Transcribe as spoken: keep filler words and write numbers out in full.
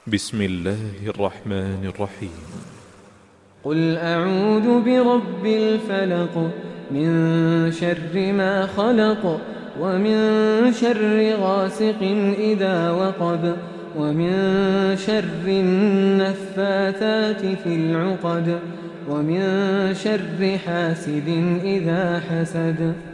بسم الله الرحمن الرحيم. قل أعوذ برب الفلق من شر ما خلق ومن شر غاسق إذا وقب ومن شر النفاثات في العقد ومن شر حاسد إذا حسد.